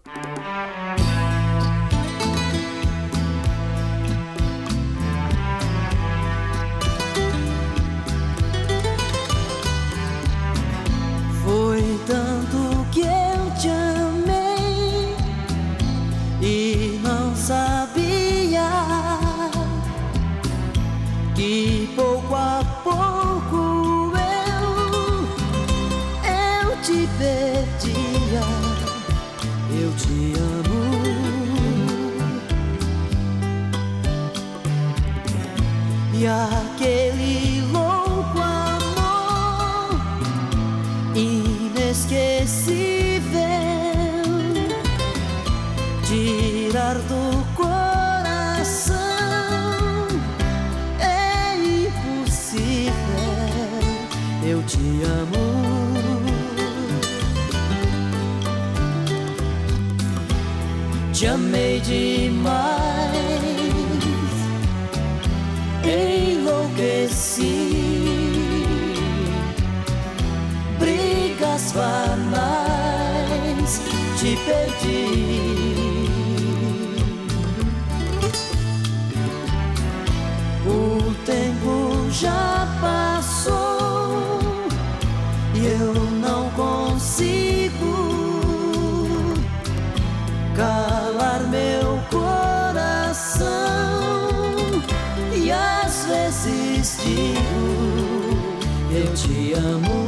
Foi tanto que eu te amei e não sabia que pouco a pouco eu te perdia. Eu te amo e aquele louco amor inesquecível tirar do coração é impossível. Eu te amo, te amei demais, enlouqueci. Brigas banais, te perdi. O tempo já passou e eu não consigo calar meu coração. E às vezes digo, eu te amo.